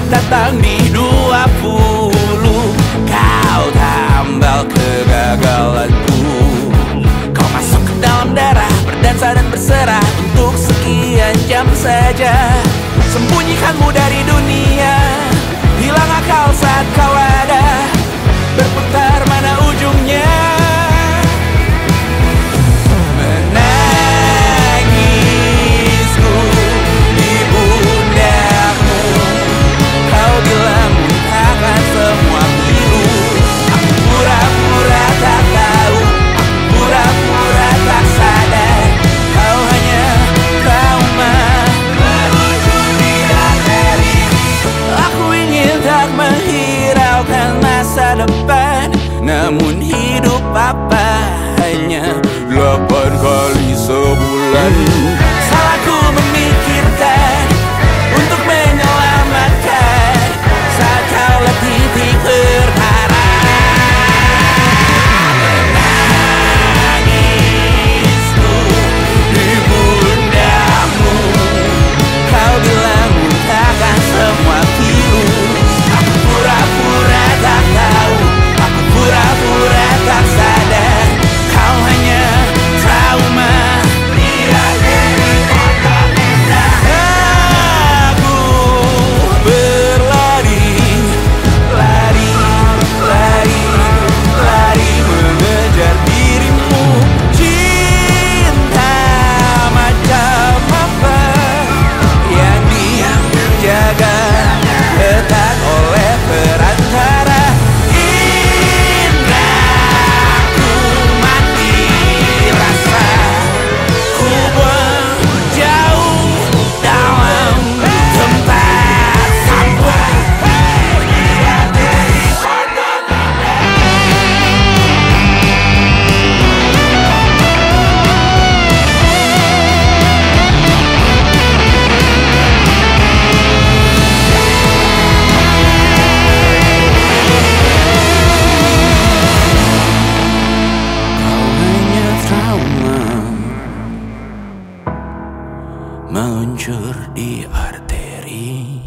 datang di 20. Kau tambal kegagalanku. Kau masuk ke dalam darah, berdansa dan berserah untuk sekian jam saja. Sembunyikanmu dari dunia, hilang akal saat kau ada, berputar mana ujungnya. Menangisku di pundakmu, kau bilang muntahkan semua pilu. Aku pura-pura tak tahu, aku pura-pura tak sadar, kau hanya trauma. Aku ingin tak menghiraukan masa depan, namun hidup apa hanya 8 kali sebulan. Salahku memikirkan untuk menyelamatkan saat kau letih di berharap. Menangisku di pundakmu, kau bilang muntahkan semua pilu. Aku pura-pura tak tahu, aku pura-pura tak sadar, kau hanya trauma. Aku berlari, lari, lari, lari mengejar dirimu. Cinta macam apa yang dijaga ketat oleh perantara? Indraku mati rasa, ku buang jauh dalam tempat sampah. Kau hanya trauma, meluncur di arteri.